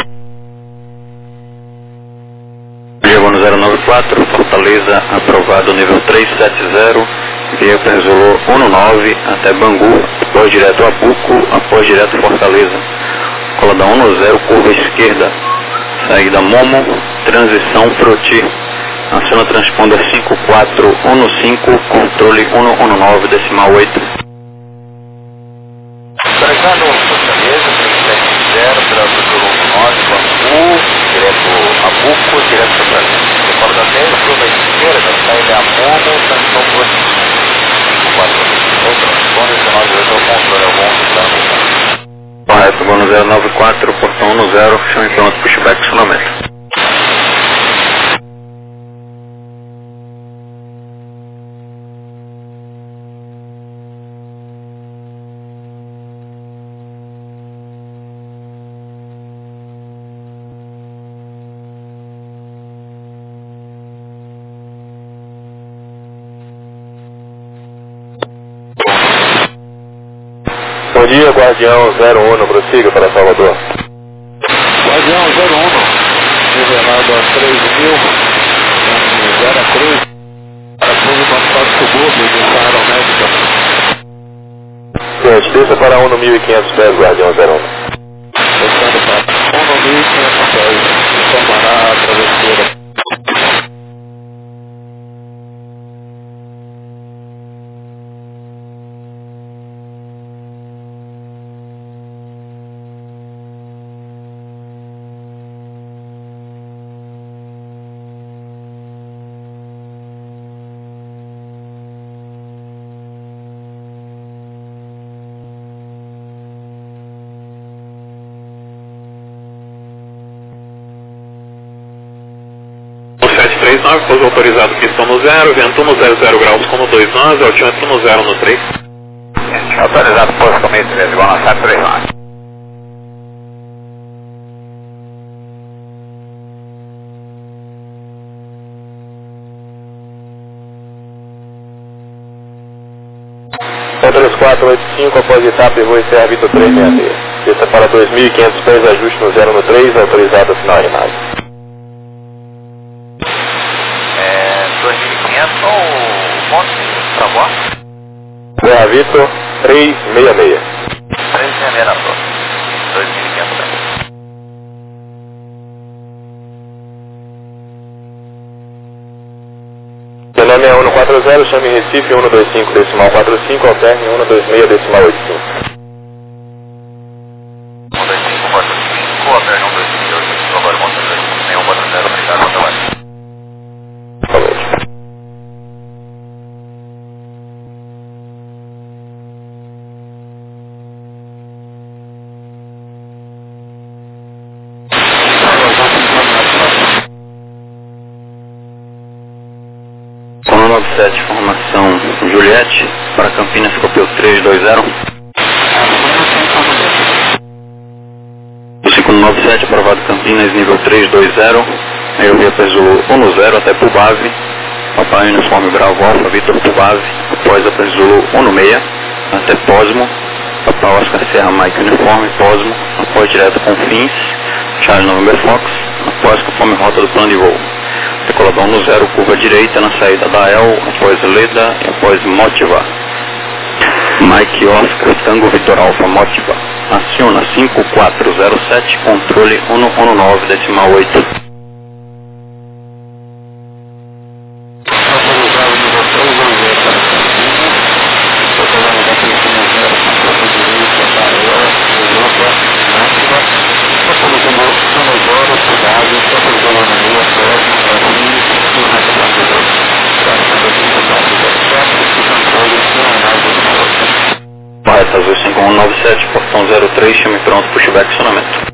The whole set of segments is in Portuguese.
Chegou no 094, Fortaleza, aprovado nível 370, via Perzolô 19 até Bangu, após direto a Buco, após direto Fortaleza. Cola da 10, curva esquerda, saída Momo, transição Froti. Aciona transponder 5415, controle 119, decimal 8. Carregando Fortaleza, 370, Perzolô 19, Bangu, direto a Buco, direto Fortaleza. Recorda 10, curva esquerda, saída Momo, transição Froti. 5415, transponder 198, controle algum, Correto, vou no 094, portão 10, chão e pronto, pushback, acionamento. Bom dia, Guardião 01, prossiga para Salvador. Guardião 01, nivelado a 3.000, Vera Cruz, para fundo do Estado Subúrbio de Aeromédica. Gente, desça para 1 no 1.500 pés, Guardião 01. Descendo para 1 no 1.500 pés, informará a travesseira. Pouso autorizado que estão no 0, vento no 00 graus como 29, altímetro no 0 no 3. Autorizado posto começo 3, igual na 739. Então 3485, após etapa e voo Serra Vitor 366. Desça para 2.500 pés, ajuste no 0 no 3, autorizado a sinal animado. 2.500 ou ponto, tá bom? Serra Vitor 366. 366 na torre. 2.500 pés. Meu nome é 140, chame Recife 125 decimal 45, alterne 126 decimal 85. 125, 45, alterne 126, agora conta 140, obrigado, boa trabalho. Com 97, formação Juliette, para Campinas, Copil 320. O 597, aprovado Campinas, nível 320. Aí eu via Perzolô 10 até Pubave. Papai Uniforme Bravo Alfa, Vitor Pubave. Após a Perzolô 16, até Posmo. Papai Oscar Serra Mike Uniforme, Posmo. Após direto Confins, Charlie November Fox. Após conforme rota do plano de voo. Decolador no 0, curva direita na saída da El, após Leda e após Motiva. Mike Oscar, Tango Vitor Alfa, Motiva. Aciona 5407, controle 119, decimal 8. Correto, azul 5197, portão 03, chame pronto, pushback, acionamento.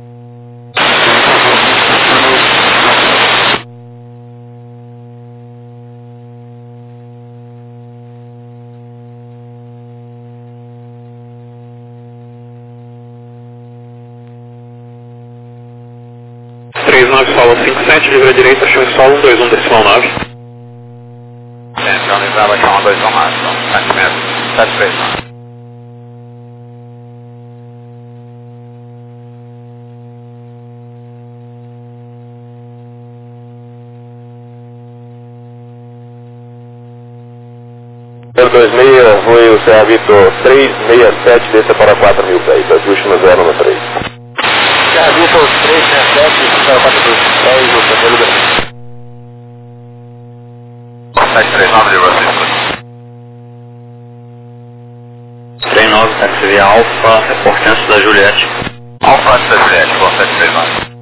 Solo 57, livre à direita, chão e solo 121 decimal 9. Atenção, livrava chão 219, 7 metros, 739. 026, foi o Serra Vitor 367, desça para 4.000 pés, ajuste no 0 no 3. Serra Vitor 367, para 4.000 pés, o primeiro da... 739 de Brasil. 39, táxi via Alfa, reporte antes da Juliette. Alfa 737, com 739.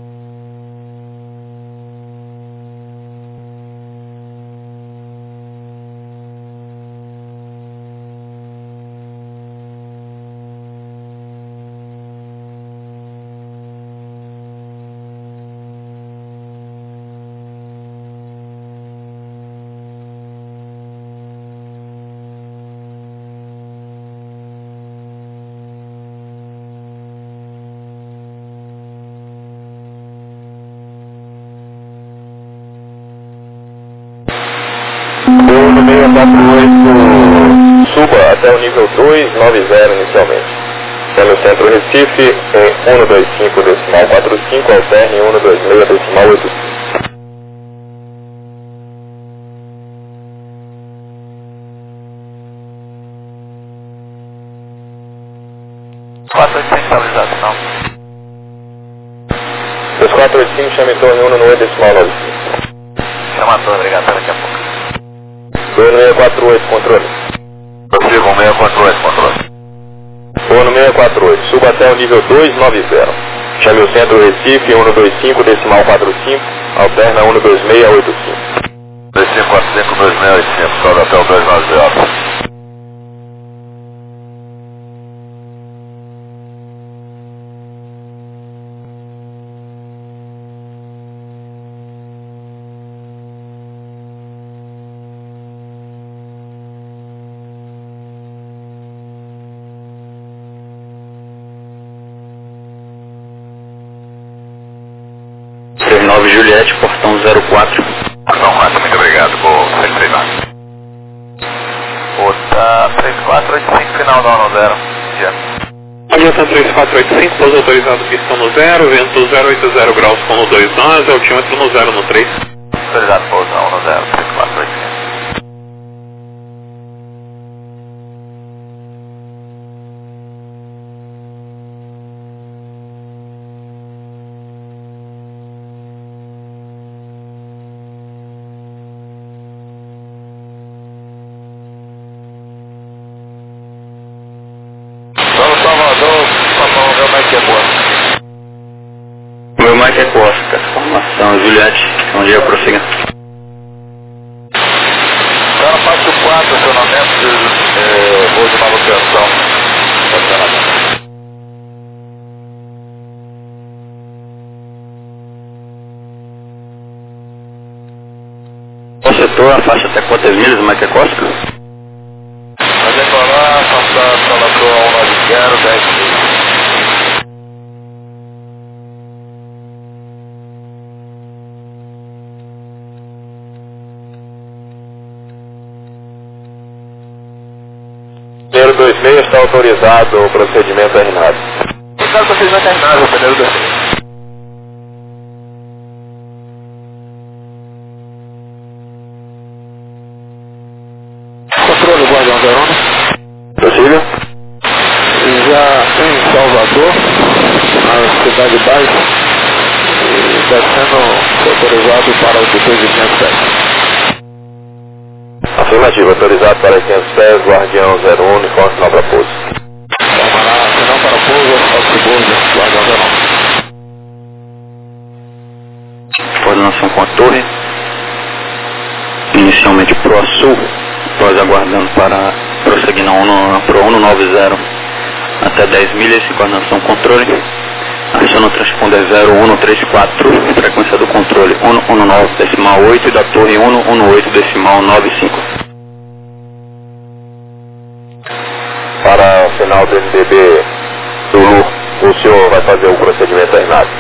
Voo no 648, suba até o nível 290 inicialmente. Pelo centro Recife, em 125 decimal 45, alterne 126 decimal 85. Estabilização. 2485, chama em torno 198 decimal 95. Chama a torre, obrigado, daqui a pouco. 2648, controle. Prossigo, 648, controle. Voo no 648, suba até o nível 290. Chame o centro Recife, 125 decimal 45, alterna 12685. 2545, 2685, sobe até o 290. Juliette, portão 04. Portão 4, muito obrigado por receber. Outra 3485, final da 10. Aviação 3485, pouso autorizado pistão no 0, vento 080 graus com no 29, altímetro no 0 no 3. Autorizado pouso na 10, 3485. Meu Mike é Costa, formação Juliette, bom dia, prossiga. Está na parte 4, acionamento de voo de manutenção. O setor afasta até quantas milhas, Mike é Costa? Vai decolar, passar pela tua 190, 10 milhas. Pneu 26 está autorizado o procedimento terminado. Está o procedimento terminado, o pneu 26. Controle, Guardião Verona. Possível? Já em Salvador, na cidade baixa, está sendo autorizado para o altitude de 500 pés. Afirmativo, autorizado para 500 pés, Guardião 01, uniforme final para pouso. Vamos lá, sinal para pouso, autobouso, Guardião Verona. Coordenação com a torre. Inicialmente pro sul, após aguardando para prosseguir na pro 190 até 10 milhas, coordenação controle. Aciona o transponder 0134, frequência do controle 119,8 e da torre 118,95. Para o final do NDB do Lu, o senhor vai fazer o procedimento terminado.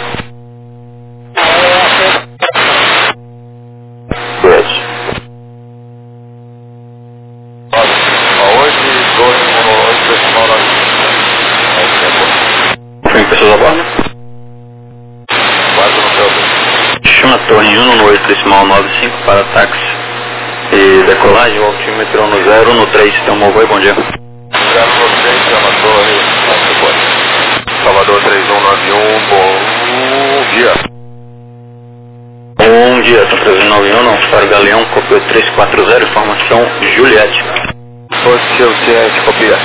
Doente. Tem pessoas a bordo? Quase no seu. Chama a torre 118,95 para táxi E decolagem, o altímetro no 0, no 3, tem um movoi, bom dia. 0 no 3, chama Torre, Salvador 3191, bom dia. Bom dia, São 391, não, Faro Galeão, copia 340, informação Juliette. Positivo, ciente, copia.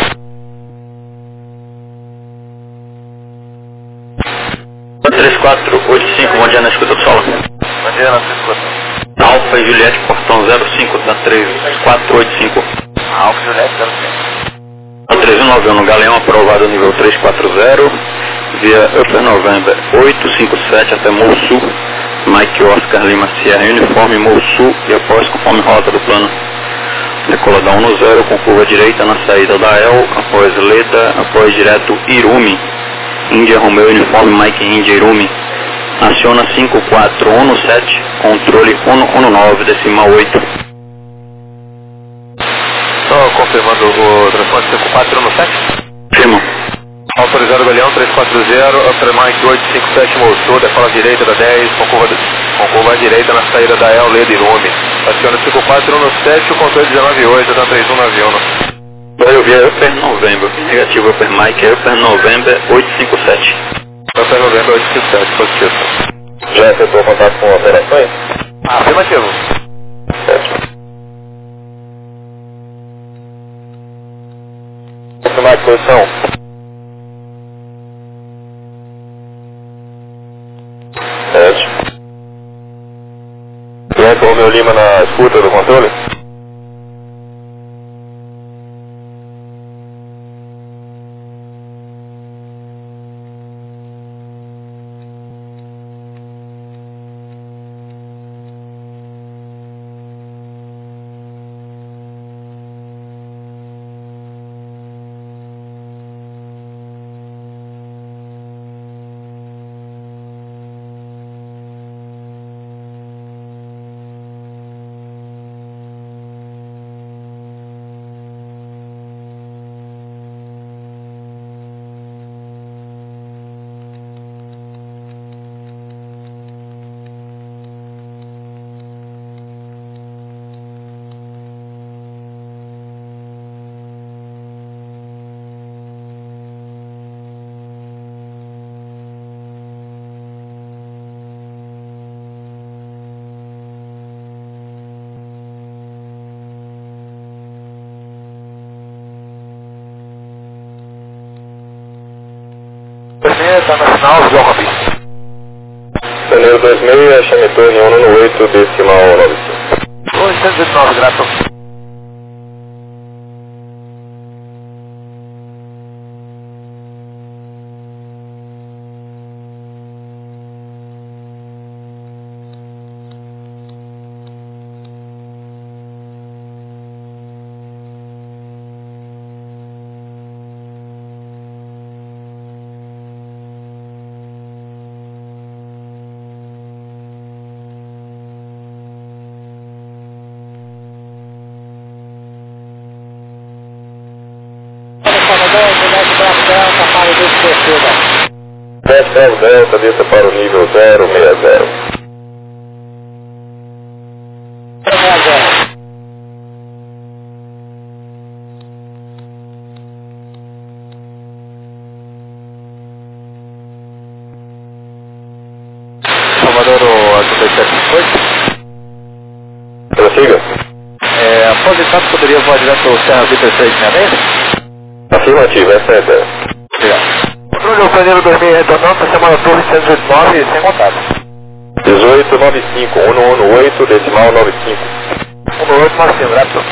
3485, bom dia na escuta do solo. Bom dia, na escuta. Alfa e Juliette, portão 05 da 3485. Alfa Juliette 05. A 3191 no Galeão, aprovado nível 340, via Upper November 857 até Mosul, Mike Oscar Lima Sierra, uniforme Mosul e após conforme rota do plano. Decola da 1 no 0 com curva direita na saída da El, após Leda, após direto Irumi, Índia Romeo, uniforme Mike Índia Irumi. Aciona 5417, controle 119, decimal 8. Só confirmando o transporte 5417. Firma. Autorizado Galeão 340, Upper Mike 857 Mosul, decola direita da 10, com curva direita na saída da El, Leda Irumi. Aciona 5417, o controle 198, da 3191. Eu vi Upper November, negativo Upper Mike, Upper November 857. Upper November 857, positivo. Já efetuou contato com operações? Afirmativo. Certo. Confirmar a disposição. Certo. Bianca Romeu Lima na escuta do controle? Está na final, João Rabi. Janeiro 26, chame torre 1 no 8, decimal 95. 819, grato. Desce Delta, desça para o nível 060. Salvador, o 8758. Prossiga. Após esse ato, poderia voar direto ao Serra Vitor 666? Afirmativo, essa é a ideia. Obrigado. Controle o Janeiro 2000 retornando para semana Torre 189 sem contato. 1895, 118, decimal 95. 118, Marcinho, grato.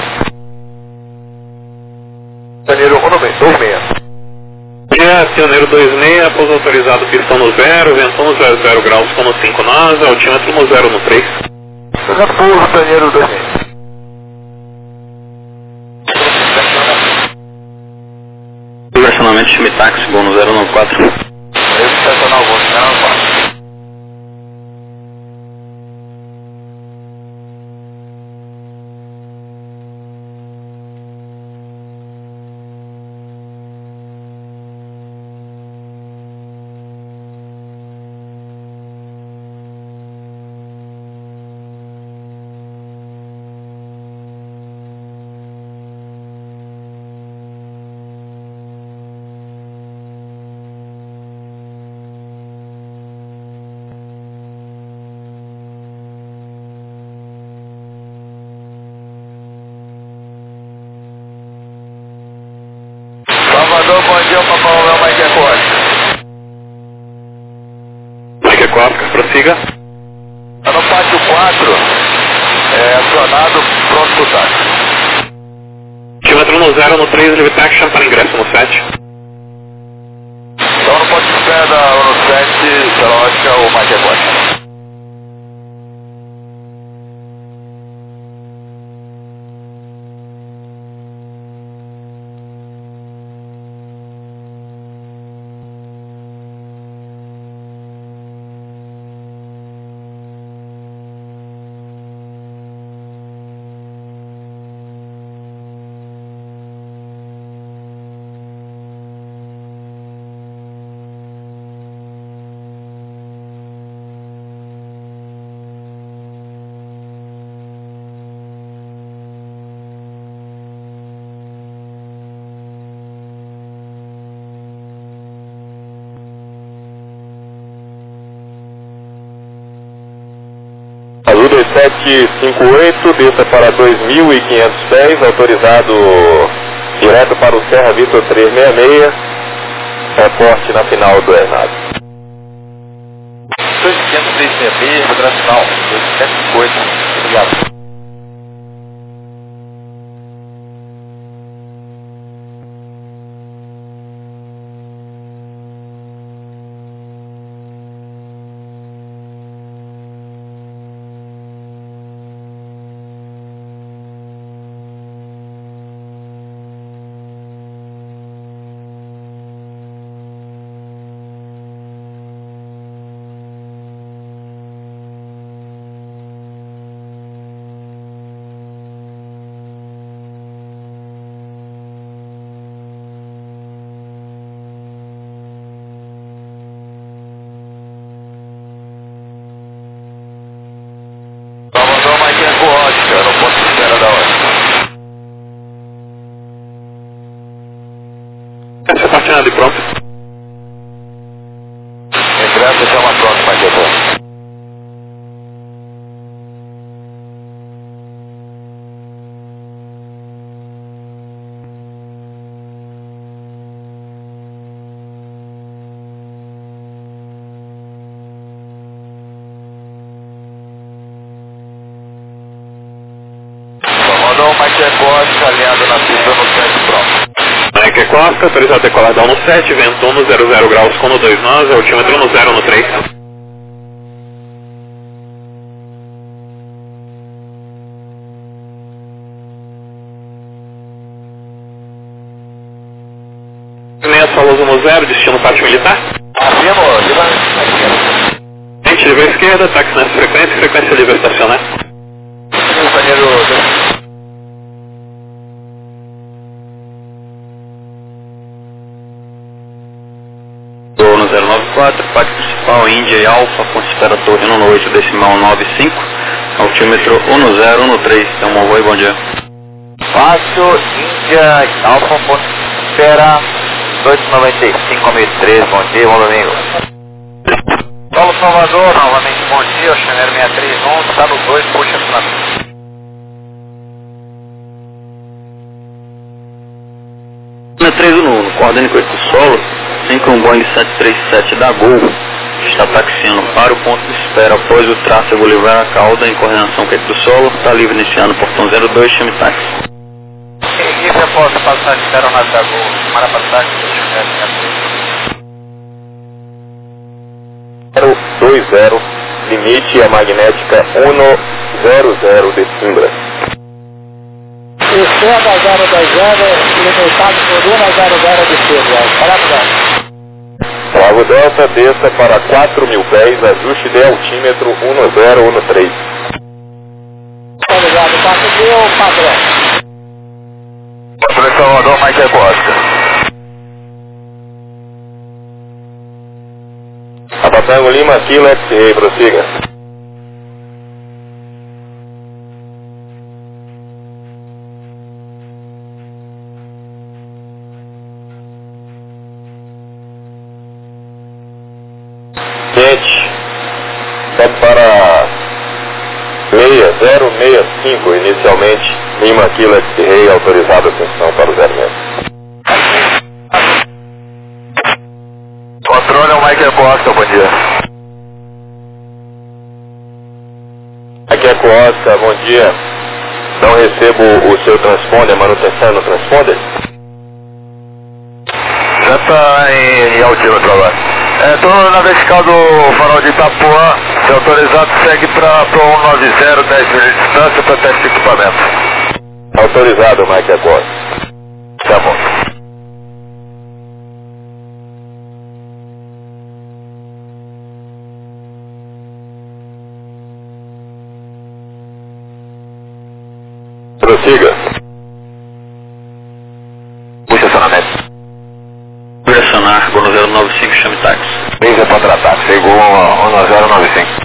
Janeiro 26. Dia, Pioneiro 26, pouso autorizado, pistão no 0, ventão no 00 graus, com no 5 nasa, altímetro no 0 no 3. Pouso, Janeiro 26. Direcionamento Chimitaxi, bom no 094. Estacional, bom, 094. Eco Oscar, prossiga. Tá no pátio 4, acionado, pronto pro táxi. Quilômetro no 0, no 3, Live Action para ingresso no 7. Então no ponto de espera da ONU 7, pela ótica, o Mike Eco. Azul 2758, desça para 2.500 pés, autorizado direto para o Serra Vitor 366, reporte na final do Hernado. 2500, 366, rodando final, 2758, obrigado. No ponto de espera da hora. Essa parte nada e pronto. Ingresso chama pronto, Mike Eco. Comandou Mike Eco, alinhado na pista no 7, pronto. Mike Eco, autorizado a decolar down no 7, vento 1 no 00 graus com no 29, altímetro no 0 no 3. Meia Saloso no 0, destino pátio militar. Acima, livre. Gente livre à esquerda, táxi nessa frequência, frequência livre estacionar. Companheiro. No 094, pátio principal Índia e Alfa, ponto de espera Torre 1 no 8, decimal 95, altímetro 1 no 0, 1 no 3, então bom voo e bom dia. Pátio Índia e Alfa, ponto de espera 295.013, bom dia, bom domingo. Paulo Salvador, novamente bom dia, o Chanel 631, está no 2, puxa para mim. Na 3 coordene com esse solo, assim que um Boeing 737 da Gol está taxiando para o ponto de espera após o tráfego livrar a cauda em coordenação com esse solo, está livre iniciando portão 02, chame táxi. Seguir após a passagem de aeronave da Gol, semana passada, o Chanel 020, limite a magnética 100 de Simbra. Esquerda 020, limitado por 100 de Simbra. Parabéns. Bravo Delta, desça para 4.000 pés, ajuste de altímetro 1013. Obrigado, 4.000, padrão. Controle Salvador, Mike Costa. Abatango Lima, Kilo XA, prossiga. Quente, sobe para 6065 inicialmente, Lima Kilo XA, autorizado a atenção para o 06. Controle ao Mike Costa, bom dia. 5 Oscar, bom dia. Não recebo o seu transponder, manutenção no transponder? Já está em altímetro agora. Estou na vertical do farol de Itapuã, se autorizado, segue para 190, 10 mil de distância para teste de equipamento. Autorizado, Mike Accord. Tá bom. Prossiga. Puxa acionamento. Direcionar, Gol 095, chame táxi. Brisa para tratar, chegou 1095.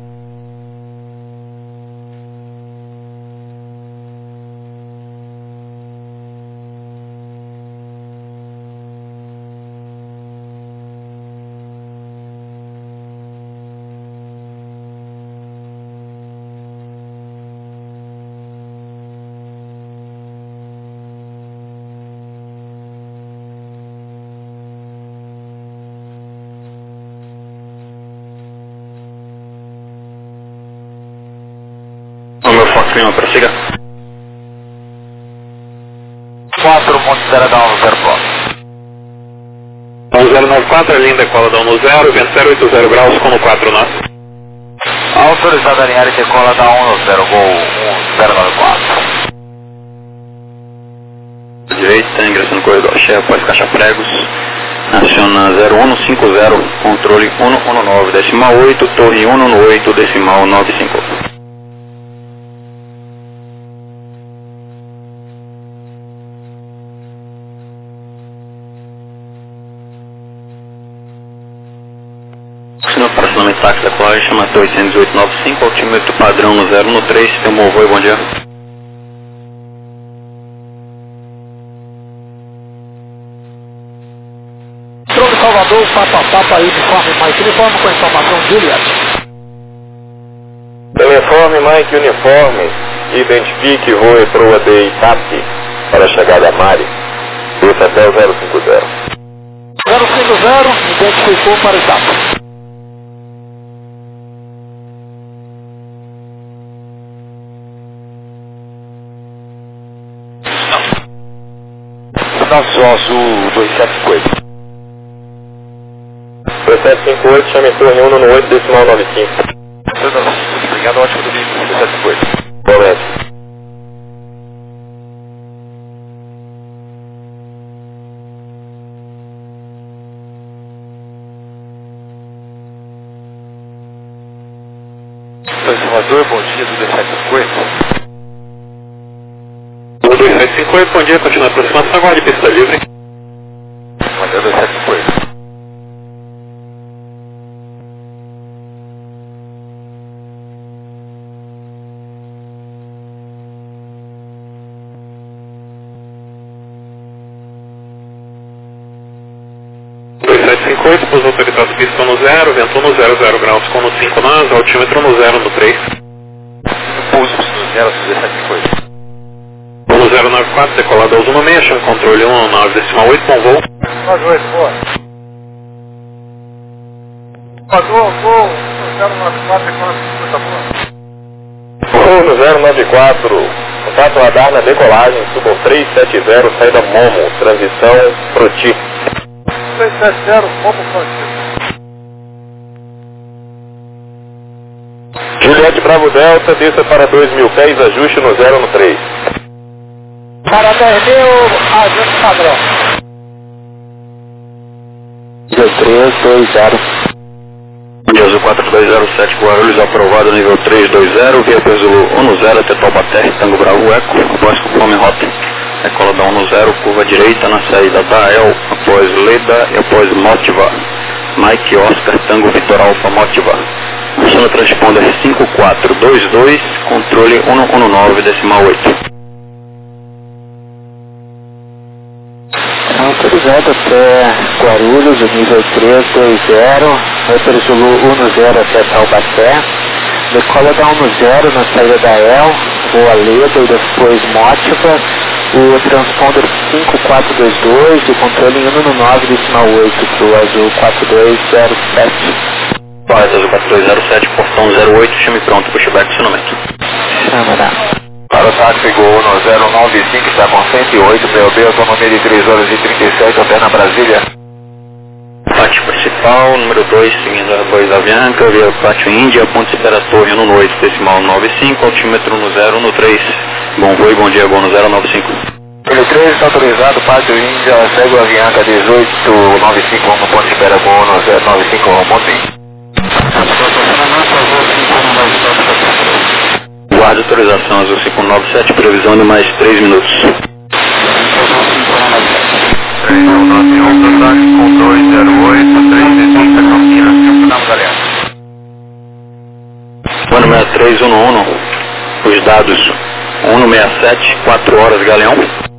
O meu Fox Lima, prossiga. 4 Monte 0 da 10 Pro. 1094, a linha decola da 10, vento 080 graus, com 4 nós. Autorizado a alinhar e decola da 10, Gol 1094. Direita, ingressando no corredor cheio após caixa pregos. Aciona 0150, controle 119, decimal 8, torre 118, decimal 95. No estacionamento táxi da Cláudia, chama 81895, altímetro padrão no 013, tem um movoi, bom dia. Entrou de Salvador, papa aí, uniforme Mike, uniforme com informação Juliet. Uniforme, Mike, uniforme. Identifique, voe proa de Itapi para a chegada a Mari. Desça até o 050. 050, identificou para Itapa. Nosso azul 278. 2758, chame torre 118, decimal 95. Obrigado, ótimo domingo, 278. Promete. Salvador, bom dia, do 278. 258, bom dia, continua a aproximação agora de pista livre. Salvador 278. Pouso autorizado pista no 0, vento no 00 graus, com no 5 nós, altímetro no 0 no 3. Pouso no 0, 278. No 094, decolado ao 16, chame controle 19, decimal 8, bom voo. 98, boa. Voo 094, economia, boa. Voo no 094, contato radar na decolagem, suba 370, saída Momo, transição Proti. 370, como contigo. Juliette Bravo Delta, desça para 2.000 pés, ajuste no 0 no 3. Para 10.000, ajuste padrão. 0320. Azul 4207, Guarulhos, aprovado nível 320, via Zulu 10 até Taubaté, Tango Bravo Eco, após conforme rota. Decola da 10, curva direita na saída da El, após Leda e após Motiva. Mike Oscar, Tango Vitor Alfa Motiva. Aciona transponder 5422, controle 119, decimal 8. Autorizado até Guarulhos, o nível 320, Vitor Zulu 10 até Taubaté. Decola da 10 na saída da El, voa Leda e depois Motiva. O transponder 5422, o controle 119, decimal 8 para o Azul 4207. Correto, Azul 4207, portão 08, chame pronto, pushback, acionamento. Chama. Para o táxi Gol 1095, está com 108, POB, autonomia de 3 horas e 37, até na Brasília. Pátio principal, número 2, seguindo a Bois da Bianca, via Pátio Índia, ponto de espera torre no 8, decimal 95, altímetro no 0, no 3. Bom voo e bom dia, Gol no 095. Número 3, está autorizado, Pátio Índia, segue a Bianca 1895, vamos ponto de espera Gol no 095, vamos ponto Índia. Guarda autorização azul 597, previsão de mais 3 minutos. 3191, táxi com 208, 330 Campinas, campeonato aliado. Ano 6311, os dados 167, 4 horas Galeão.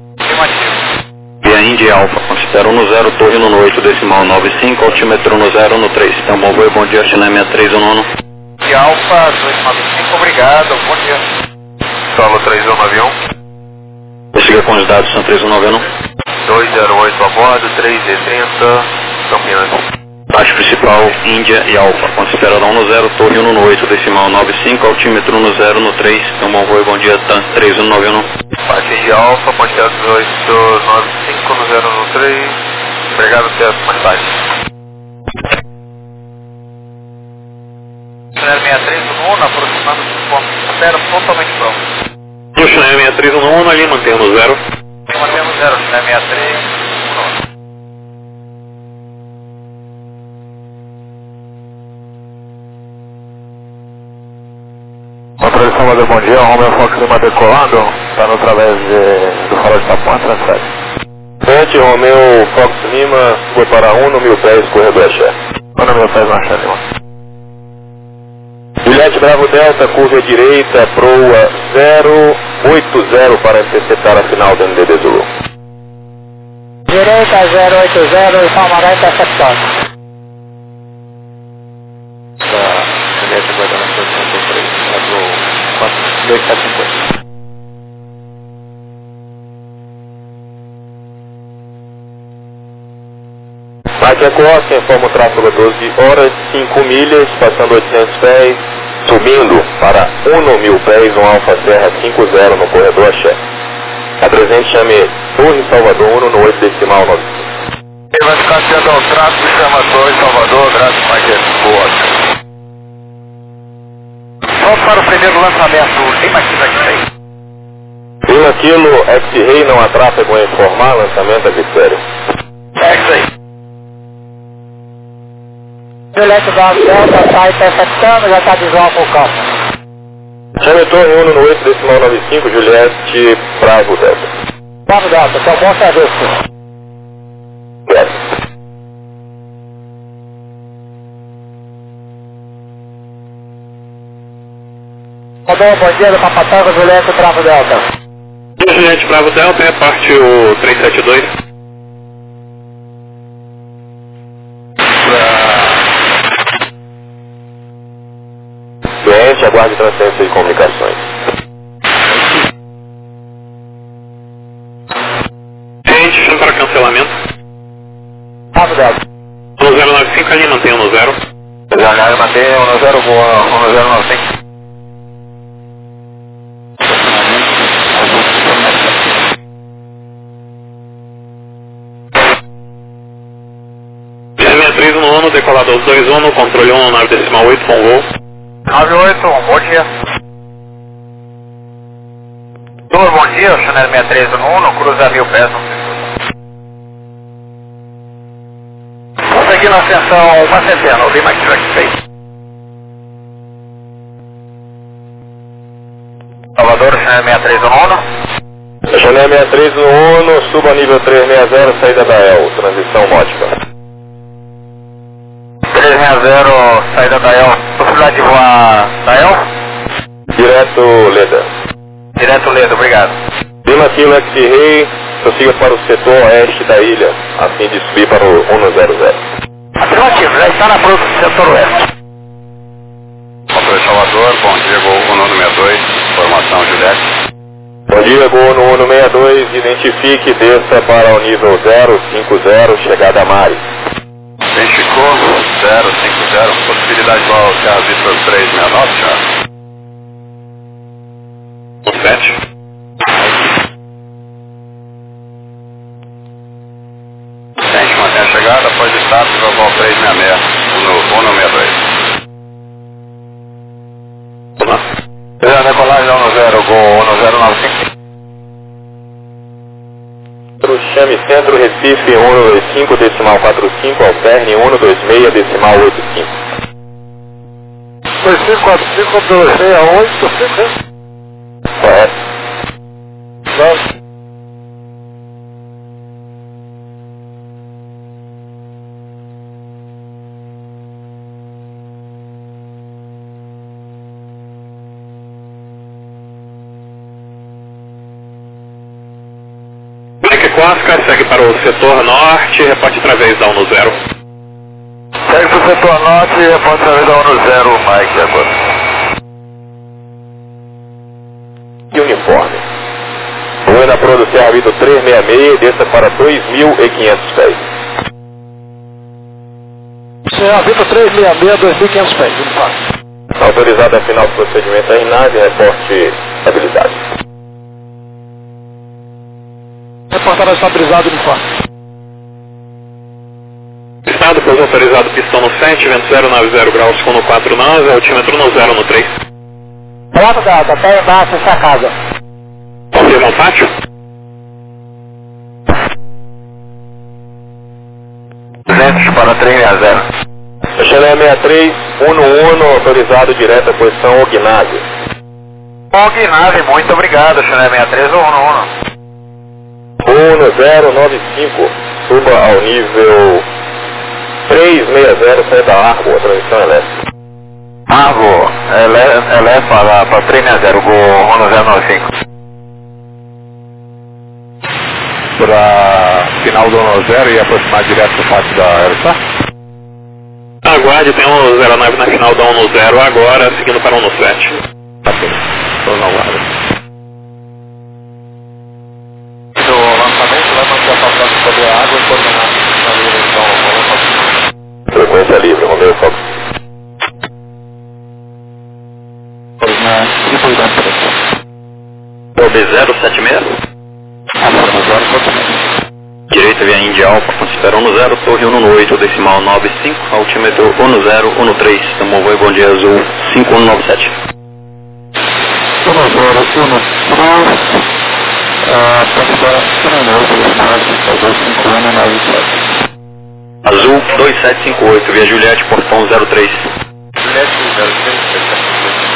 Via Índia Alfa, considera 10, torre no 8, decimal 95, altímetro no 0, no 3. Então bom voo e bom dia, China 6311. E Alfa 295, obrigado, bom dia. Solo 3191. Siga com os dados, são 3191. 208 a bordo, 3D30, Campinas. Baixo principal, Índia e Alfa, considerarão no 0, torre 1 no 8, decimal 95, altímetro no 0, no 3. Então bom voo e bom dia, TAN 3191. Parte de Alfa, ponteado 1895 no 0, no 3. Obrigado, certo, mais baixo. 63 no 1, aproximando do ponto de espera, totalmente pronto. E o China 63 no 1 ali, mantendo o 0. Mantemos 0, China 63 no 1. Controle Salvador, bom dia, Romeo Fox Lima decolando, está no através do farol de Tapuã, transfere. Frente, Romeo Fox Lima, foi para 1 no 1010, corredor Axé. 1 no 1010, Axé Lima. Juliette Bravo Delta, curva direita, proa 080 para interceptar a final do NDD Zulu. Direita 080, Salmaré interceptado. Juliette guardando a posição do 3, lado 2750. Mike Acosta, informa o tráfego 12 horas, 5 milhas, passando 800 pés, subindo para 1 no 1000 pés, um Alfa Serra 50 no corredor Axé. Apresente, chame Torre Salvador 1 no 8 decimal 9. Ele vai ficar sendo ao tráfego, chama Torre Salvador, graças a Deus, boa. Vamos para o primeiro lançamento, Lima X-Ray. Lima Kilo, X-Ray não há tráfego a informar, lançamento é sério. X-Ray. Juliette Bravo Delta está interceptando, já está visual com o campo. Chame Torre 1 no 8 decimal 95, Juliette Bravo Delta. Bravo Delta, seu bom serviço. Obrigado. Bom dia do Papatango, Juliette Bravo Delta. Juliette Bravo Delta, é parte o 372. Cliente, aguarde transferência de comunicações. Cliente, chama para cancelamento. Bravo Delta. No 095 ali, mantenha no 0. Já mantém 1 no 0, boa, 1 no 095. G63 no 1, decolador 21, controle 1, 9 decimal 8, com voo. 981, bom dia. Doutor, bom dia, o Chanel 63 no 1, cruza 1000 pés. Vamos seguir na ascensão uma centena, o Lima X-Ray. Salvador, Chanel 63 no 1. Chanel 63 no 1, suba nível 360, saída da El, transição mótica. 360, saída da El. Possibilidade de voar da El? Direto Leda. Direto Leda, obrigado. Lima Kilo X-Ray, prossiga para o setor oeste da ilha, a fim de subir para o 100. Afirmativo, já está na produção do setor oeste. Controle Salvador, bom dia, Gol 162, formação Juliette. Bom dia, Gol no 162, identifique e desça para o nível 050, chegada a Mares. Identificou 050, possibilidade de voar o Vitor 369, senhor? Decolagem 10, Gol 1095. Chame Centro Recife 125 decimal 45, alterne 126 decimal 85. 2545, 2685. Correto. Vamos. Oscar, segue para o setor norte, reporte através da 10. Segue para o setor norte, reporte através da 10, Mike, agora. E uniforme. Voe na produção Vitor 366 e desça para 2.500 pés. Vitor 366, 2.500 pés, uniforme. Autorizado a final do procedimento aí, nave, reporte estabilidade. Reportado estabilizado uniforme. Estado, pouso autorizado, pistão no 7, vento 090 graus, com no 49, altímetro no 0 no 3. Pronto, Delta, até embaixo essa casa. Confirma o pátio? 200 para 360. Chalé 63, 1 autorizado direto à posição Ognave. Ognave, muito obrigado, Chalé 63 ou 11. 1095, suba ao nível 360, sai da Argo, a transmissão elétrica. Argo, eleva para 360, Gol 1095. Para final do 10 e aproximar direto do pátio da Aerostar? Aguarde, tem um 09 na final da 10 agora, seguindo para 17. Tá bem, estou na guarda. Sobre a água e coordenar na livre, então Frequência livre, Romeu Fox. OB076. Direita via Índia Alfa, considera 10, torre 118, decimal 95, altímetro 1013, tomou voo bom dia azul 5197. 10, Azul 2758, via Juliette, portão 03. Juliette 03.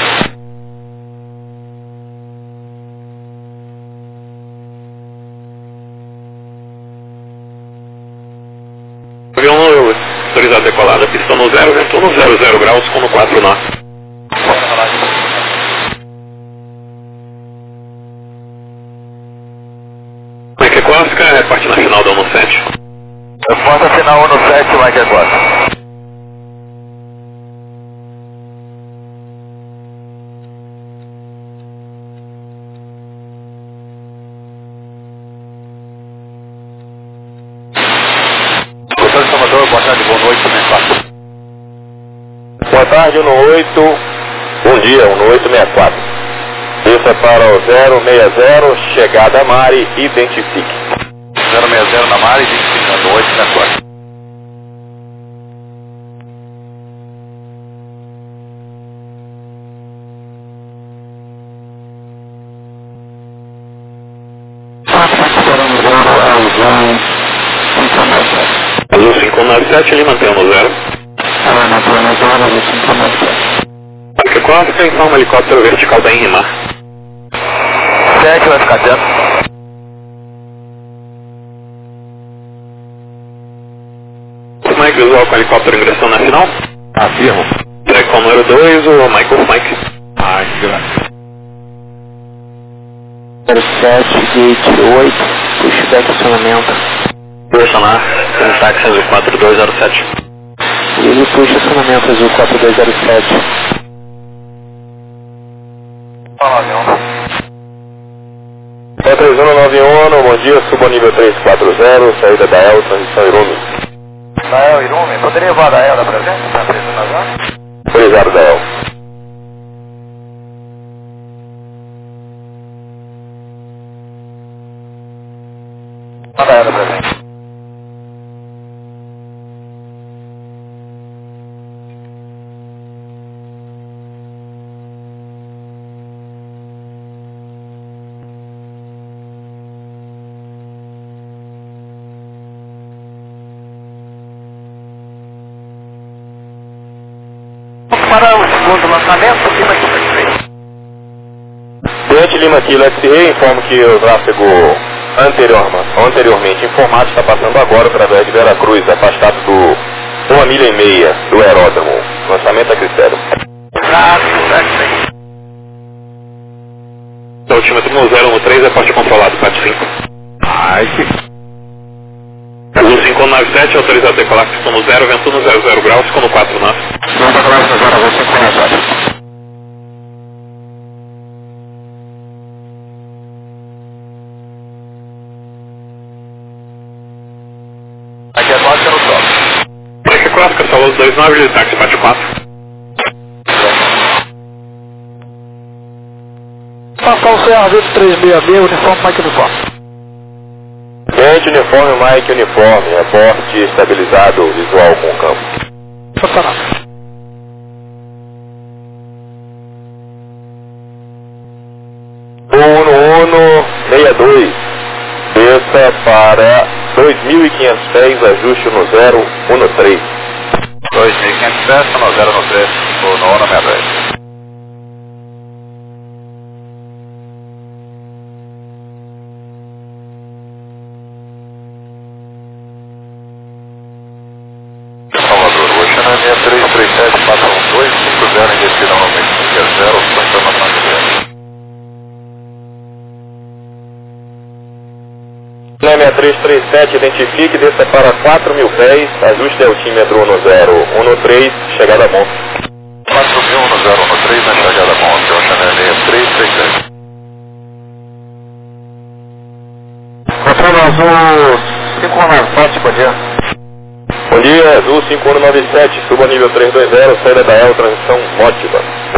Avião autorizado a decolada, pistão no 0, vento no 00 graus, com no 4 norte. Mike Cosca, reparte na final da 17. Reporta final 17, Mike Costa. Professor Salvador, boa tarde, boa noite, como é que Boa tarde, 18, bom dia, 1864. Desça para o 060, chegada a Mari, identifique. 060 na Mari, identificando 864. Azul 597, ele mantém no 0. Mike Cosca, informa helicóptero vertical da Enrimar. 7 vai ficar dentro. Mike visual com helicóptero ingressando na final. Afirmo. Segue com o número 2, o Mike. Ai, que graça. 07, gate 8, pushback acionamento. Personar, tem táxi azul 4207. Ele puxa acionamento azul 4207. Fala, avião. 3191, bom dia, suba ao nível 340, saída da El, transição Irume. Da El Irume, poderia levar da El da presente? Está preso na zona? Autorizado da El. Da El da presente. para o segundo lançamento, Lima Kilo X-Ray. Cliente Lima Kilo X-Ray, informo que o tráfego anteriormente informado está passando agora através de Veracruz, afastado do 1,5 milha do aeródromo. Lançamento a critério. Altímetro no 0, no 3, reporte controlado, PAT 5. Azul 597, autorizado a decolar, pistão no 0, vento no 00 graus, ficou no 4, né? Não tá claro, agora Azul 597. Aqui é clássica no top. Aqui é clássica, Saulo 29, de táxi, PAT 4. Passar o CA 366, uniforme Mike Uniforme. Cliente uniforme Mike Uniforme, reporte estabilizado visual com o campo. Funcionando. Uno 62, desça para 2.500 pés, ajuste no 013. 2.500 pés, no 0 no 3, no 162. Salvador, Oceana 6337, passa 250 em descida novamente, 0, sua informação de 0. 6337, identifique, desça para 4.000 pés, ajuste altímetro no 013, chegada a monte. 4.000 no 0 no 3, na chegada a monte, Oceana 6337. Controle Azul 597, bom dia. Bom dia, Azul 5197, suba nível 320, saída da EL, transição Mótiva.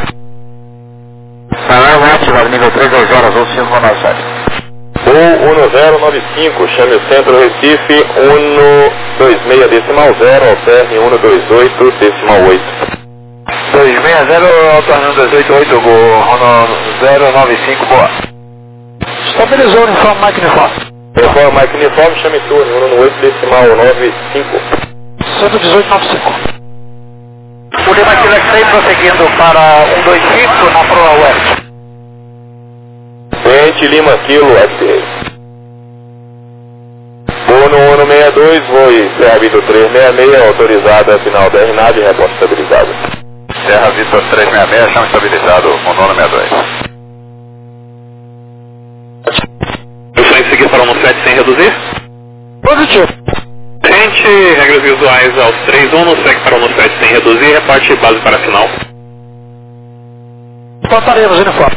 Salário ativa, nível 320, Azul 597. Voo 1095, chame o centro Recife, 126 decimal 0, alterne 128 decimal 8. 260, alternando 288, Rono 095, boa. Estabilizou o uniforme Mike Uniforme. Uniforme Mike Uniforme, chame turno, 118 decimal 95. 11895. O Lima Kilo X-Ray prosseguindo para 125 na proa oeste. Cliente Lima Kilo X-Ray. Voo no 162, voe Serra Vitor 366, autorizada final da RNAV, reporte estabilizado. Serra Vitor 366, chão estabilizado, o 962. Pessoal em seguir para o 17 sem reduzir. Positivo. Gente, regras visuais aos 3-1, segue para o 17 sem reduzir, reporte base para final. Plantaremos uniforme.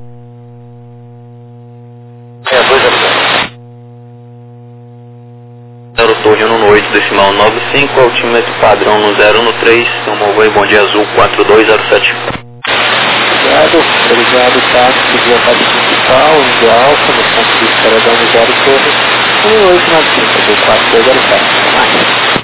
0 torre 1 no 8 decimal 95, altímetro padrão no 0 no 3, tomou voo Bom Dia Azul 4207. Obrigado, táxi, via táxi principal, indo alfa, no ponto de espera da 0 torre, 1895, Azul 4207. Mais.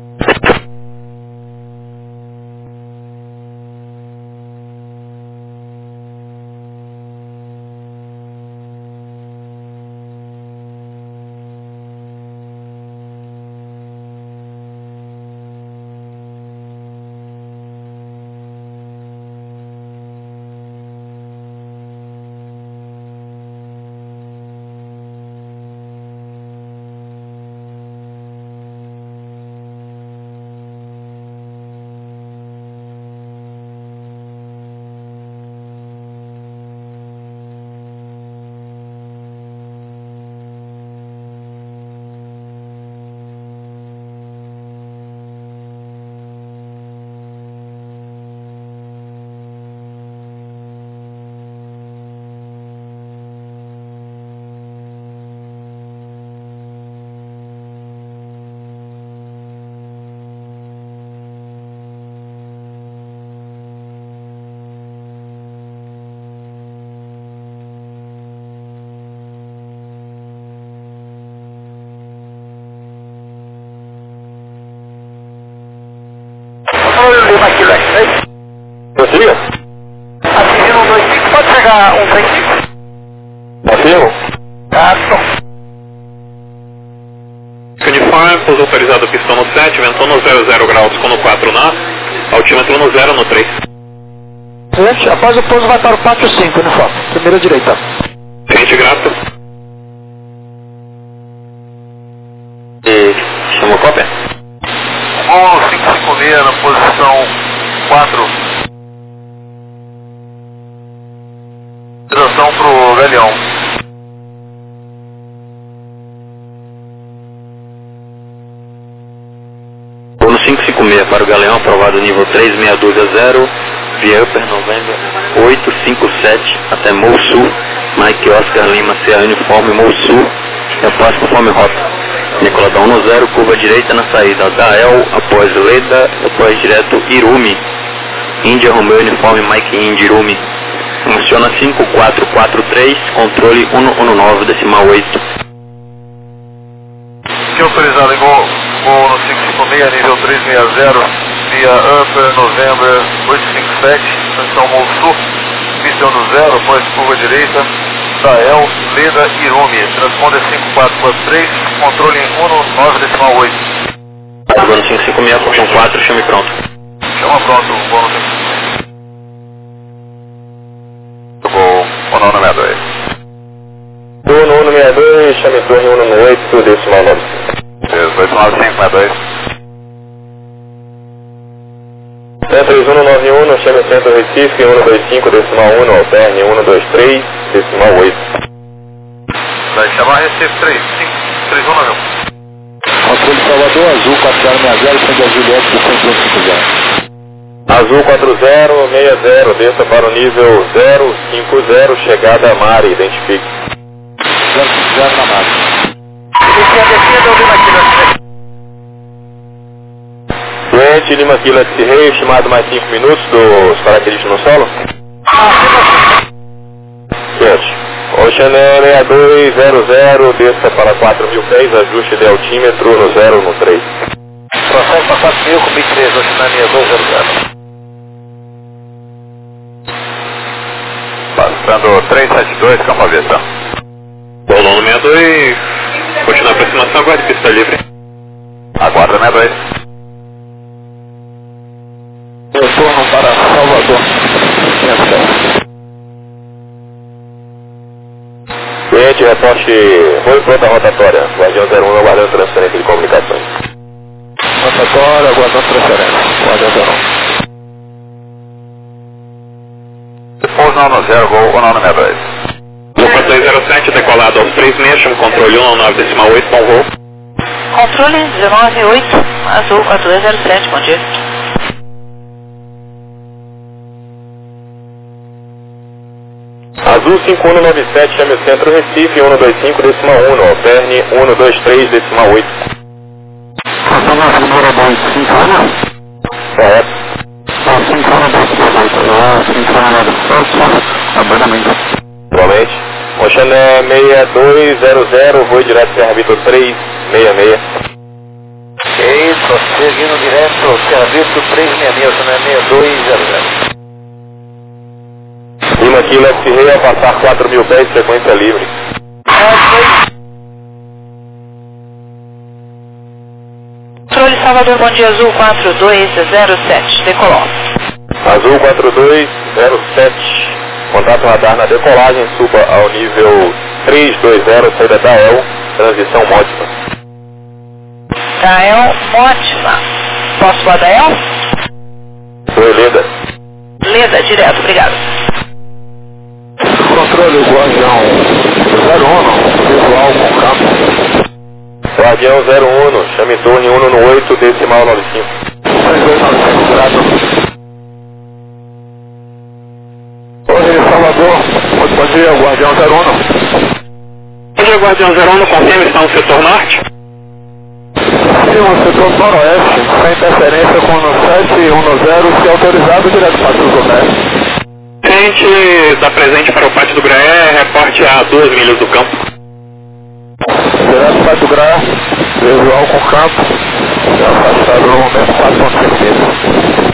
Lima Kilo X-Ray. Bom dia. Atingindo 125, pode chegar 135? Confirmo? Tá, bom. Uniforme, pouso autorizado pistão no 7, ventou no 00 graus, ficou no 4 na, altímetro no 0 no 3. Gente, após o pouso vai para o pátio 5, uniforme. Primeira direita. Gente, grato. E chamou cópia? Voo 556 na posição 4. Direção pro Galeão. Vou no 556 para o Galeão, aprovado nível 36200, via Upper November 857 até Mosul, Mike Oscar Lima CA uniforme Mosul, e após conforme rota. Nicoladão 10, curva direita na saída Dael, após Leda, após direto Irumi, Índia Romeo uniforme Mike Indy Irumi. Funciona 5443, controle 119 decimal 8. Que autorizado em voo no 556, nível 360, via Upper November 857, estação Mosul, pista 10, após curva direita, Dael, Leda, Irumi, transponda 5443, controle 119 decimal 8. Agora no 556, portão 4, chame pronto. Chama pronto, voo no 556. Voo 192. Voo no 162, chame torre 118, decimal 9. 29562. Centro 191, chame centro Recife 125, decimal 1, alterne 123, decimal 8. Vai chamar Recife 3191. Controle Salvador, azul 4060, sendo a Juliette do 5150. Azul 4060, desça para o nível 050, chegada a Mari, identifique. 050 na Mari. Iniciar a descida, ouvindo aqui na Cliente Lima Kilo Rei, estimado mais 5 minutos dos paraquedistas no solo. Cliente, Ocean 6200, desça para 4.000 pés, ajuste de altímetro no 0 no 3. Processo para 4.000 com 23, Ocean 6200. Passando 372, campo aviação. Bolão no 62, continua a aproximação, aguarde pista livre. Aguarda 62. Retorno para Salvador. Cliente, reporte, foi pronta a rotatória. Guardião 01, aguardando transferência de comunicações. Rotatória, aguardando transferência. Guardião 01. Pouso 90, voo 192. Voo 4207, decolado aos 36, chamo controle 119 decimal 8, bom voo. Controle 198, azul 4207, bom dia. Azul 5197, chame o centro Recife 125, decimal 1, alterne 123, decimal 8. Passando a primeira 251. Correto. 547, abandonamento. Igualmente. Ocean 6200, voo direto Serra Vitor 366. Ok, prosseguindo direto, Serra Vitor 366, Ocean 6200. Lima Kilo Rei, a passar 4.000 pés, frequência livre. Controle Salvador, bom dia, azul 4207, decolou. Azul 4207, contato radar na decolagem, suba ao nível 320, saída da El, transição Mótima. Dael, ótima. Posso voar Dael? Oi, Leda. Leda, direto, obrigado. Controle Guardião 01, visual com campo. Guardião 01, chame torre 1 no 8, decimal 95. 6295, grado. Oi, Salvador, muito bom dia, Guardião 01. Bom dia, Guardião 01, confirma, está no setor norte? Sim, o setor noroeste, sem interferência com o 710, se autorizado direto para o Zomé. Gente, dá presente para o pátio do Graé, reporte a 2 milhas do campo. Direto para o Graé, visual com campo, já afastado no momento 4,5 metros.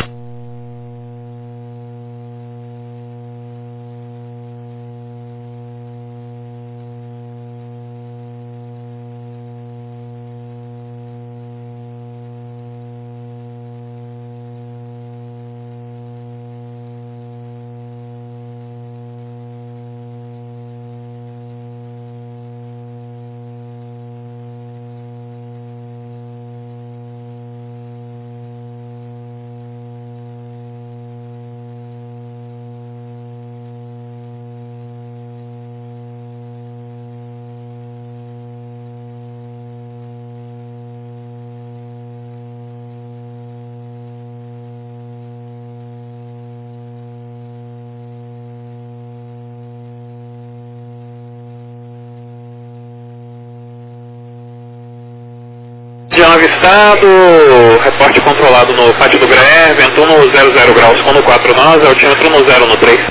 estado, reporte controlado no pátio do GRE, vento 100 graus com no 4 nós, altímetro no 0 no 3.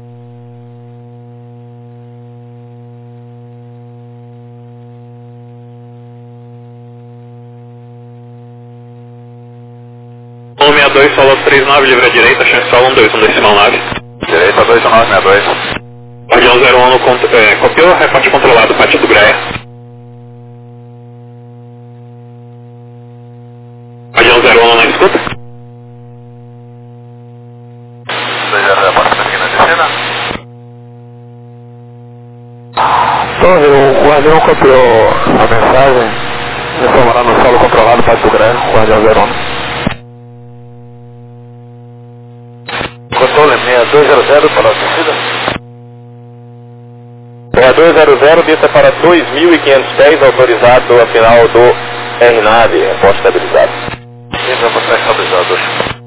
No 62, solo 39, livre à direita, chance solo 121 decimal 9. Direita 2962. Guardião 01 no copiou, reporte controlado, pátio do GRE. Guardião 01 na escuta. 20 reporte aqui na descida. Torre, o Guardião copiou a mensagem, informando no solo controlado, pátio do GRE, Guardião 01. Controle 6200 para a descida. 6200, pista para 2.500 pés, autorizado a final do RNAV, reporte estabilizado. Nível para estabilizado.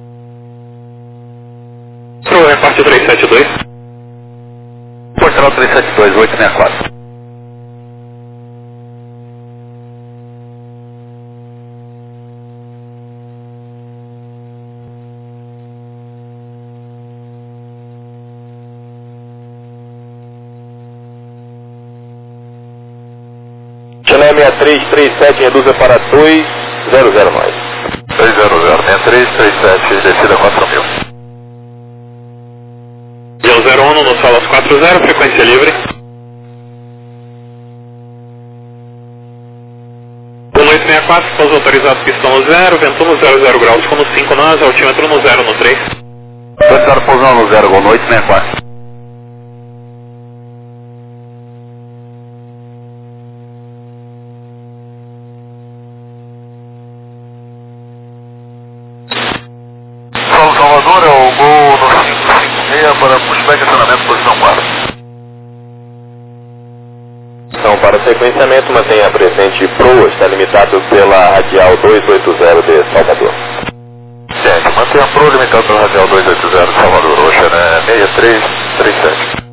Pro reporte 372. Portal 372, 864. Channel 6337, reduza para 200 mais. 200, 6337, descida 4000. Guardião 01 no solo 40, frequência livre. 1864, pouso autorizado, pistão no 0, vento no 00 graus com no 5 nós, altímetro no 0 no 3. 20 pousando no 0, gol no 864. Solo Salvador, é o gol no 556 para pushback acionamento posição 4. Então, para sequenciamento, mantenha presente proa, está limitado pela radial 280 de Salvador. Gente, mantenha a pro limitado pela radial 280 de Salvador, Ocean é 6337.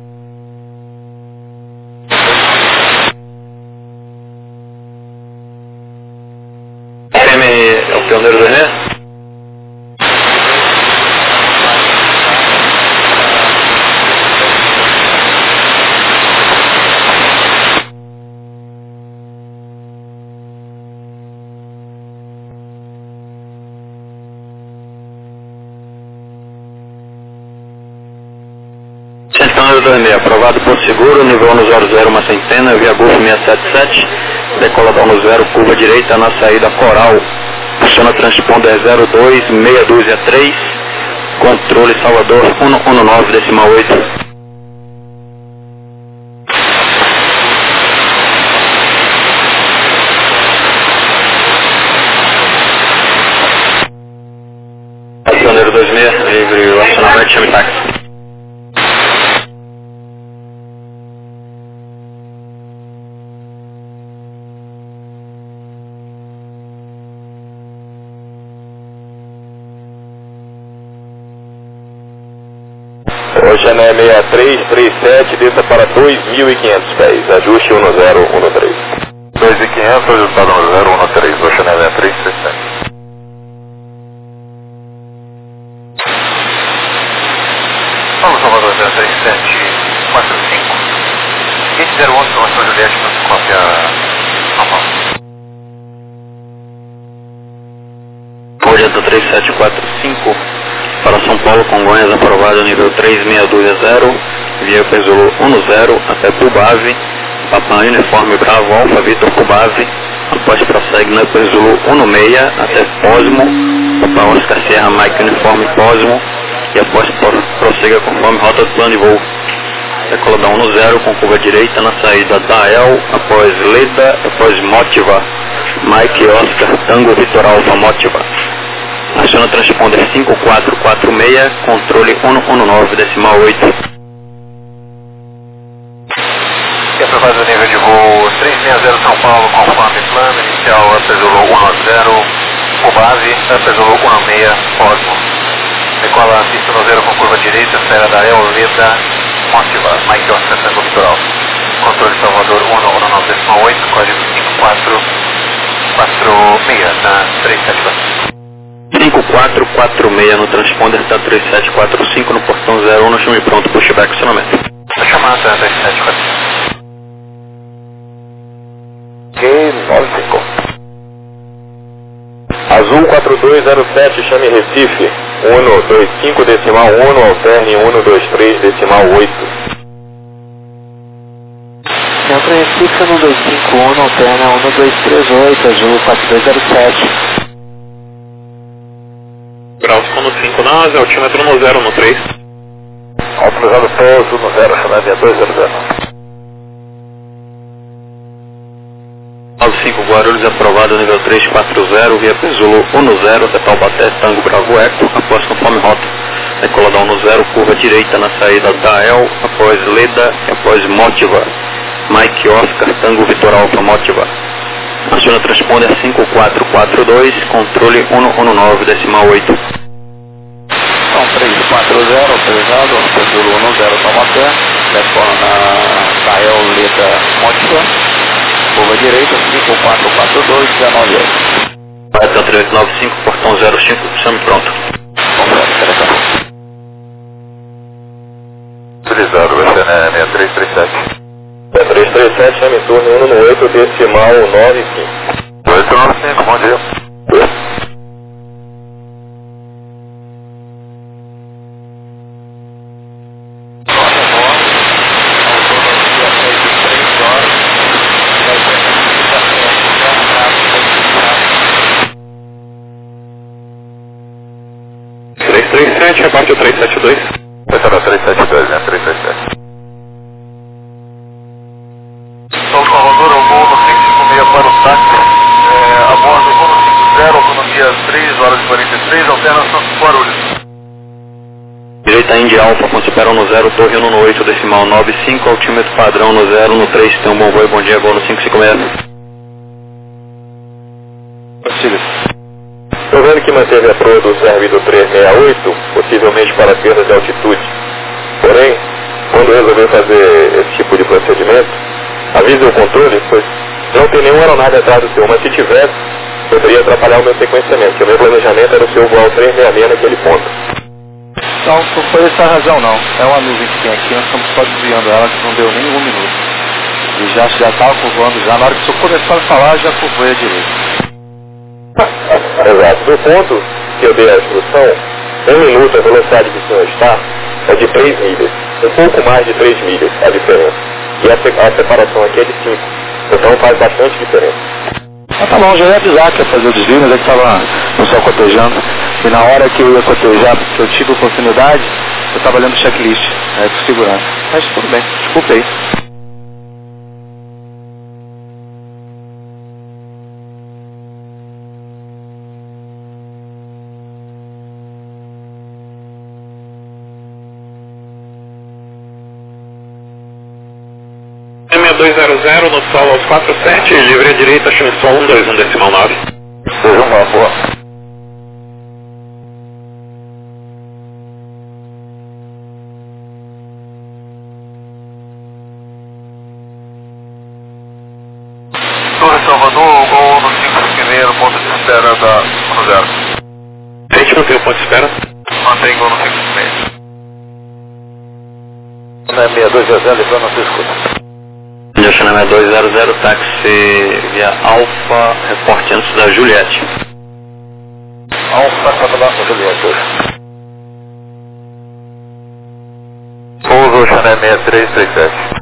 SM é o pioneiro do Enem? Centenário do Enem, aprovado por seguro, nível no 00 uma centena, via Golfo 677, decoladão no 0, curva direita na saída Coral, funciona transponder 02, meia dúzia 3, controle Salvador 119, decimal 8. Pioneiro 26, livre o acionamento, chame táxi. Ocean é 6337, desça para 2.500 pés, ajuste 1013. 2500, ajustado no 013, Ocean é 6337. Vamos, Salvador 03745. 508, São Juliette, cópia normal. Projeto 3745 para São Paulo, Congonhas, aprovado nível 3620, via Pesolo 10 até Pubave, Papa Uniforme Bravo Alfa Vitor Pubave, após prossegue na Pesolo 16 até Posmo, Papa Oscar Sierra Mike Uniforme Posmo, e após prossiga conforme rota do plano de voo. Decoladão 10 com curva direita na saída da El, após Leda, após Motiva, Mike Oscar Tango Vitor Alfa Motiva. Aciona transponder 5446, controle 119, decimal 8. E aprovado o nível de voo 360 São Paulo, conforme plano inicial, Pesolo 10, Pubave, Pesolo 16, Osmo. Decola a pista no 0 com curva direita, saída da El, Leda, Motiva, Mike Oscar Tango Vitor Alfa. Controle Salvador 119, decimal 8, código 5446 na 374. 5446 no transponder, está 3745 no portão 01, no chame pronto, pushback, acionamento. Vou chamar a 374. Q95. Azul 4207, chame Recife, 125 decimal 1, alterne 123 decimal 8. Centro Recife 1251, alterna 1238, Azul 4207. Graus com no 5 na asa, altímetro no 0 no 3. Autorizado pouso no 0, chamada 200. Alto 5 Guarulhos, aprovado nível 340, via Zulu 10, até Taubaté, Tango Bravo Eco, após conforme rota. Decoladão no 0, curva direita na saída da El, após Leda e após Motiva. Mike Oscar, Tango Vitor Alfa Motiva. Aciona transponder 5442, controle 119 decimal 8. Então 340, autorizado, Zulu 10 Taubaté, decola na El Leda Motiva. Curva direita, 5442, 19 8. Vai até o 3895, portão 05, chame pronto. Utilizado, vai ser na 6337. 6337, chame turno 1 no 8, decimal 95. 895, bom dia. Rebate o 372. Vai estar no 372, né? 377. São Salvador, ao voo no 556 para o táxi. A bordo do voo no 50, autonomia 3 horas e 43, alternação de Guarulhos. Direita Indy Alfa, ponto supera no 0, torre 1 no 8, decimal 95, altímetro padrão no 0, no 3, tem um bom voo, bom dia, gol no 556. Estou vendo que manteve a proa do servidor 368, possivelmente para perda de altitude. Porém, quando resolveu fazer esse tipo de procedimento, avise o controle, pois não tem nenhuma aeronave atrás do seu, mas se tivesse, poderia atrapalhar o meu sequenciamento, porque o meu planejamento era o seu voar 366 naquele ponto. Não foi essa a razão não. É uma nuvem que tem aqui, nós estamos só desviando ela, que não deu nem um minuto. E já estava curvando, já na hora que o senhor começou a falar, já curvou à direita. Exato. No ponto que eu dei a instrução, 1 minuto a velocidade que o senhor está é de 3 milhas. Um pouco mais de 3 milhas a diferença. E a separação aqui é de 5. Então faz bastante diferença. Ah, tá bom, já ia avisar que ia fazer o desvio, mas é que estava o pessoal cotejando. E na hora que eu ia cotejar, porque eu tive oportunidade, eu estava lendo o checklist de segurança. Mas tudo bem, desculpa aí. M200 no solo aos 47, livre à direita, chame só 121 decimal 9. Seja uma boa. Torre Salvador, gol no 556, ponto de espera da 10. A gente não tem o ponto de espera? Mantém gol no 556. Na 6200, depois não se escuta. Direcionamento 200, táxi via Alfa, reporte antes da Juliette. Alfa, Catalão, Juliette. Pouso Chanel 6337.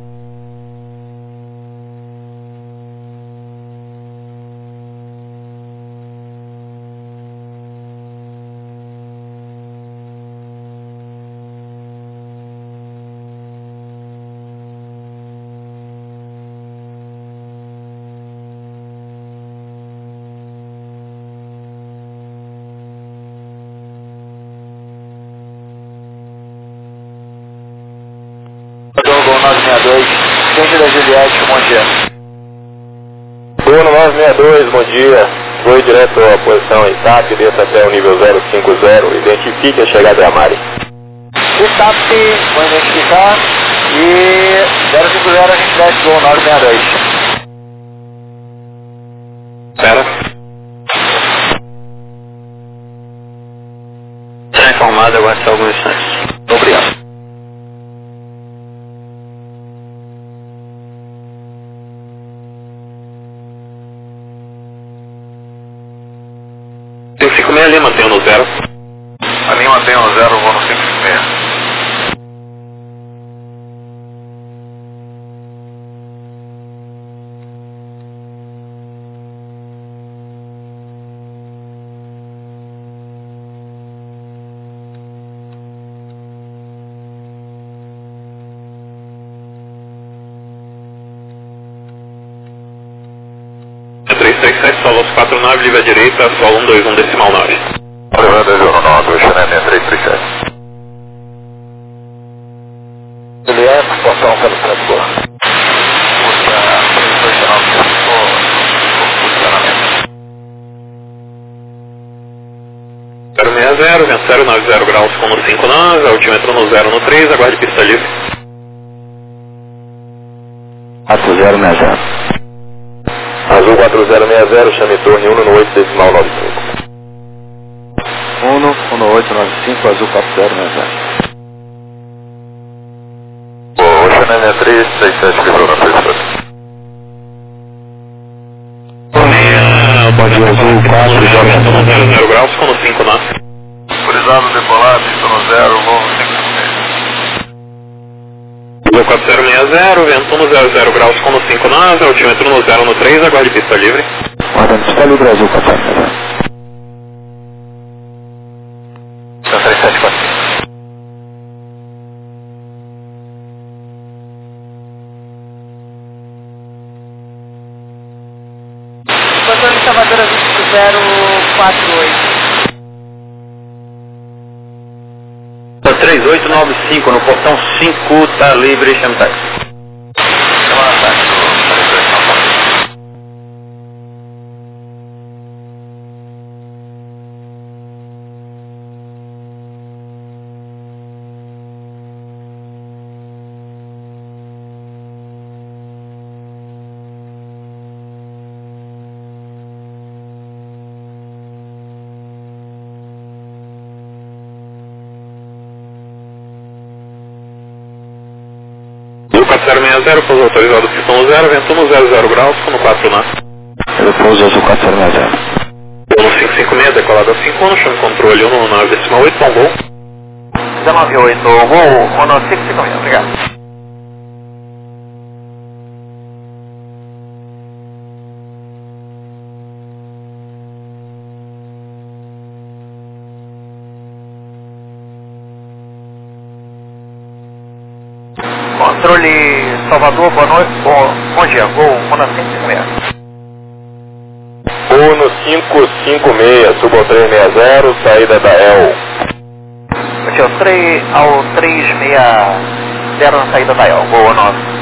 Gol 962, frente da Juliette, bom dia. Gol 962, bom dia. Foi direto à posição ITAP, desça até o nível 050, identifique a chegada da Mari. ITAP, vou identificar, e 050 a gente desce gol 962. aguarde só alguns instantes. Obrigado. Tem 56 ali, mantenha no 0. A linha mantém o 0, vou no 56. É 337, solo 49, livre à direita, solo 121 decimal 9. Oliver 219, Xanene 337. Juliette, portão pelo transpor. Puxa, 329, funcionamento. 060, vento 090 graus com no 59, altímetro no 0 no 3, aguarde pista livre. 4060. Azul 4060, chame torre 1 no 8 decimal 95. 11895, azul 4060. O Xanene 337 livrou na pressão. Bom dia, azul 4, Vento no 00 graus com no 59. Autorizado decolar, pista no 0, voo no 56. Azul 4060, vento no 00 graus com no 59, altímetro no 0 no 3, aguarde pista livre. Guardando pista livre, azul 4060. 3745. Controle Salvador 048. 3895 no portão 5, tá livre, chame táxi. Chama na táxi do 337. Azul 4060, pouso autorizado pistão no 0, vento no 00 graus com no 4 na. Eu pouso azul 4060. No 556, decolado a 51, chame controle 1 no 9 decimal 8, bom voo. 198, voo no 556, obrigado. Controle Salvador, boa noite, bom dia, voo no 556. Uno 556, subo ao 360, saída da El. Ao 360 na saída da El, voo 9.